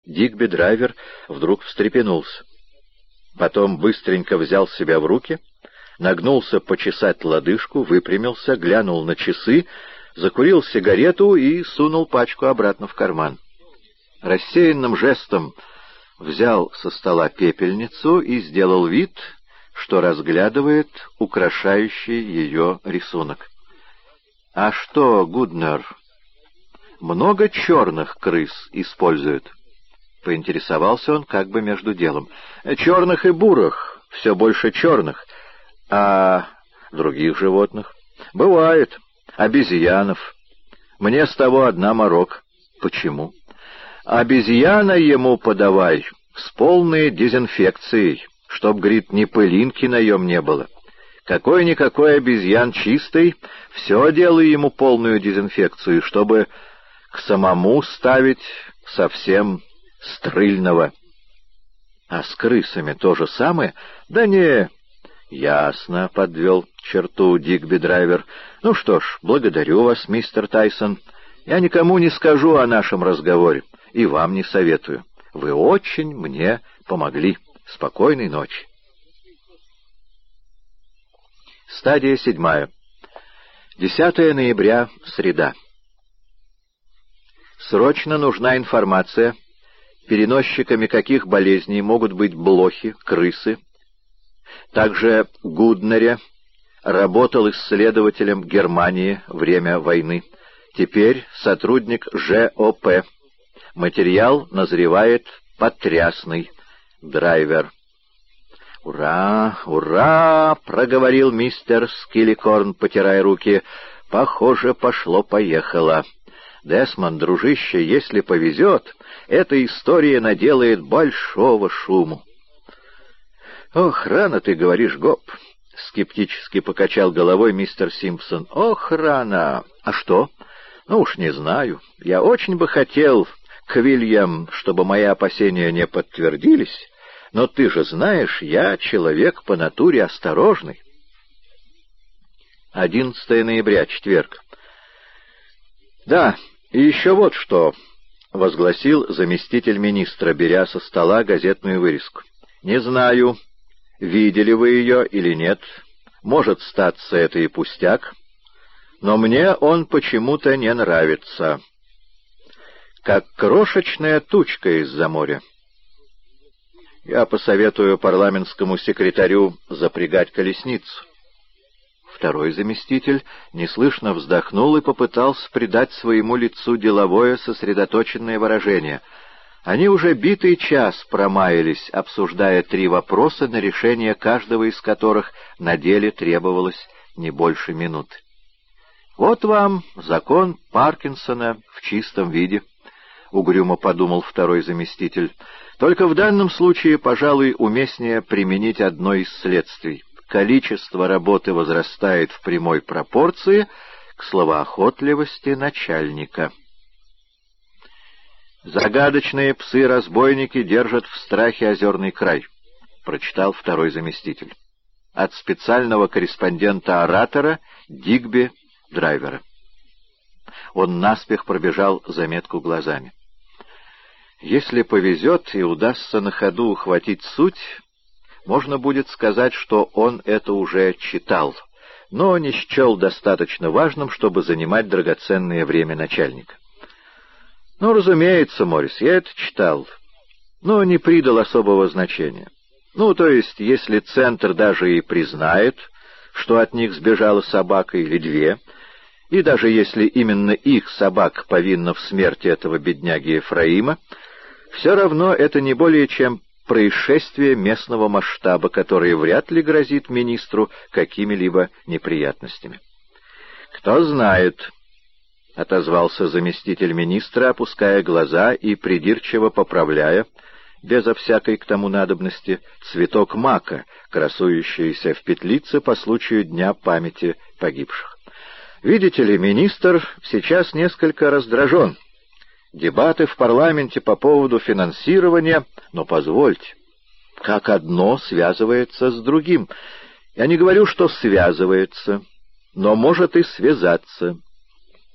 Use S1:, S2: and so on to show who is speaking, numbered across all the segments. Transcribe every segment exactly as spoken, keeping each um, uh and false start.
S1: Дигби Драйвер вдруг встрепенулся. Потом быстренько взял себя в руки, нагнулся почесать лодыжку, выпрямился, глянул на часы, закурил сигарету и сунул пачку обратно в карман. Рассеянным жестом взял со стола пепельницу и сделал вид, что разглядывает украшающий ее рисунок. — А что, Гуднер, много черных крыс используют? — поинтересовался он как бы между делом. — Черных и бурых, все больше черных. А других животных? — Бывает. Обезьянов. Мне с того одна морок. — Почему? — Обезьяна ему подавай с полной дезинфекцией, чтоб, говорит, ни пылинки наем не было. Какой-никакой обезьян чистый, все делай ему полную дезинфекцию, чтобы к самому ставить совсем стрыльного. А с крысами то же самое? Да не... Ясно, — подвел черту Дигби Драйвер. Ну что ж, благодарю вас, мистер Тайсон. Я никому не скажу о нашем разговоре, и вам не советую. Вы очень мне помогли. Спокойной ночи. Стадия седьмая. десятое ноября, среда. Срочно нужна информация, переносчиками каких болезней могут быть блохи, крысы. Также Гуднере работал исследователем Германии время войны. Теперь сотрудник ЖОП. Материал назревает потрясный. Драйвер. «Ура! Ура!» — проговорил мистер Скилликорн, потирая руки. «Похоже, пошло-поехало. Десмонд, дружище, если повезет, эта история наделает большого шуму». «Ох, рано ты говоришь, Гоп!» — скептически покачал головой мистер Симпсон. «Ох, рано! А что? Ну уж не знаю. Я очень бы хотел, Квильям, чтобы мои опасения не подтвердились, но ты же знаешь, я человек по натуре осторожный». одиннадцатое ноября, четверг. «Да, и еще вот что», — возгласил заместитель министра, беря со стола газетную вырезку. «Не знаю, видели вы ее или нет, может, статься это и пустяк, но мне он почему-то не нравится. Как крошечная тучка из-за моря. Я посоветую парламентскому секретарю запрягать колесницу». Второй заместитель неслышно вздохнул и попытался придать своему лицу деловое сосредоточенное выражение. Они уже битый час промаялись, обсуждая три вопроса, на решение каждого из которых на деле требовалось не больше минуты. «Вот вам закон Паркинсона в чистом виде», — угрюмо подумал второй заместитель. «Только в данном случае, пожалуй, уместнее применить одно из следствий. Количество работы возрастает в прямой пропорции к словоохотливости начальника». «Загадочные псы-разбойники держат в страхе озерный край», — прочитал второй заместитель. От специального корреспондента-оратора Дигби Драйвера. Он наспех пробежал заметку глазами. Если повезет и удастся на ходу ухватить суть, можно будет сказать, что он это уже читал, но не счел достаточно важным, чтобы занимать драгоценное время начальника. «Ну, разумеется, Моррис, я это читал, но не придал особого значения. Ну, то есть, если Центр даже и признает, что от них сбежала собака или две, и даже если именно их собака повинна в смерти этого бедняги Ефраима, все равно это не более чем происшествие местного масштаба, которое вряд ли грозит министру какими-либо неприятностями». «Кто знает», — отозвался заместитель министра, опуская глаза и придирчиво поправляя, безо всякой к тому надобности, цветок мака, красующийся в петлице по случаю Дня памяти погибших. «Видите ли, министр сейчас несколько раздражен. Дебаты в парламенте по поводу финансирования, но позвольте, как одно связывается с другим. Я не говорю, что связывается, но может и связаться.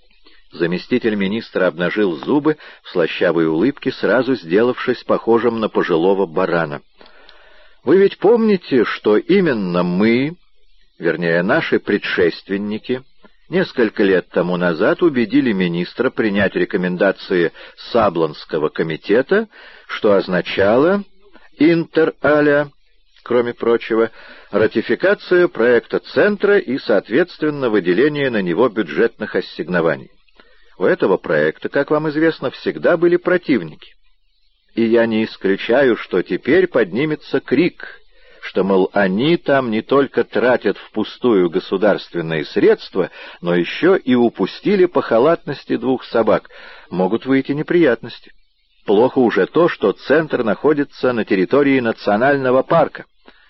S1: Заместитель министра обнажил зубы в слащавой улыбке, сразу сделавшись похожим на пожилого барана. «Вы ведь помните, что именно мы, вернее, наши предшественники, несколько лет тому назад убедили министра принять рекомендации Саблонского комитета, что означало «интер аля», кроме прочего, ратификацию проекта Центра и, соответственно, выделение на него бюджетных ассигнований. У этого проекта, как вам известно, всегда были противники. И я не исключаю, что теперь поднимется крик, что, мол, они там не только тратят впустую государственные средства, но еще и упустили по халатности двух собак. Могут выйти неприятности. Плохо уже то, что Центр находится на территории национального парка.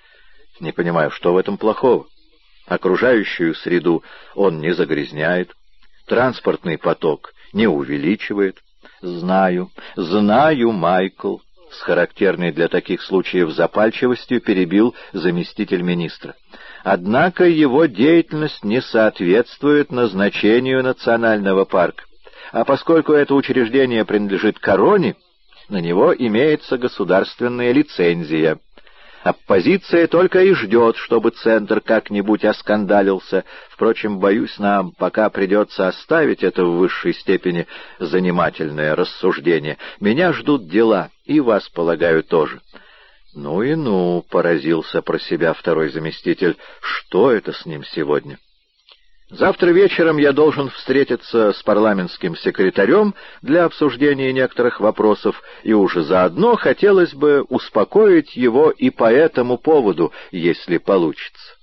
S1: Не понимаю, что в этом плохого. Окружающую среду он не загрязняет, транспортный поток не увеличивает. Знаю, знаю, Майкл, с характерной для таких случаев запальчивостью перебил заместитель министра. Однако его деятельность не соответствует назначению национального парка. А поскольку это учреждение принадлежит короне, на него имеется государственная лицензия. Оппозиция только и ждет, чтобы Центр как-нибудь оскандалился. Впрочем, боюсь, нам пока придется оставить это в высшей степени занимательное рассуждение. Меня ждут дела, и вас, полагаю, тоже. Ну и ну, поразился про себя второй заместитель. Что это с ним сегодня? Завтра вечером я должен встретиться с парламентским секретарем для обсуждения некоторых вопросов, и уже заодно хотелось бы успокоить его и по этому поводу, если получится.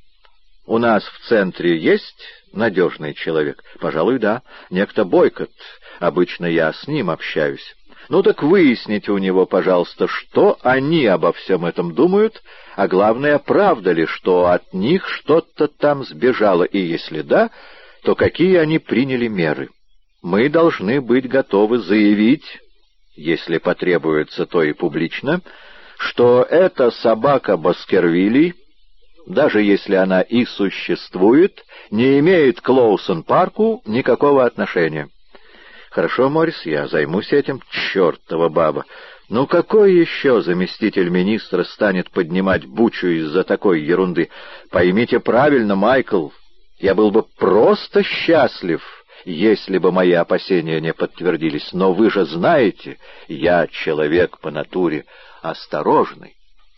S1: У нас в Центре есть надежный человек? Пожалуй, да. Некто Бойкот. Обычно я с ним общаюсь. Ну так выясните у него, пожалуйста, что они обо всем этом думают, а главное, правда ли, что от них что-то там сбежало, и если да, то какие они приняли меры. Мы должны быть готовы заявить, если потребуется, то и публично, что эта собака Баскервилей, даже если она и существует, не имеет к Лоусон-парку никакого отношения. Хорошо, Моррис, я займусь этим, чертова баба. Ну какой еще заместитель министра станет поднимать бучу из-за такой ерунды? Поймите правильно, Майкл, я был бы просто счастлив, если бы мои опасения не подтвердились. Но вы же знаете, я человек по натуре осторожный.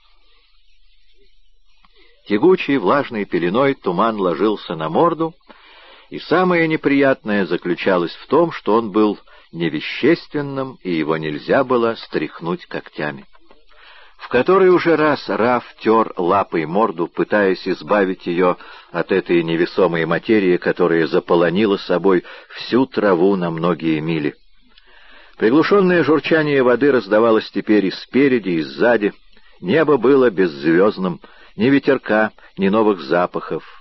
S1: Тягучей влажной пеленой туман ложился на морду, и самое неприятное заключалось в том, что он был невещественным, и его нельзя было стряхнуть когтями. В который уже раз Раф тер лапой морду, пытаясь избавить ее от этой невесомой материи, которая заполонила собой всю траву на многие мили. Приглушенное журчание воды раздавалось теперь и спереди, и сзади. Небо было беззвездным, ни ветерка, ни новых запахов.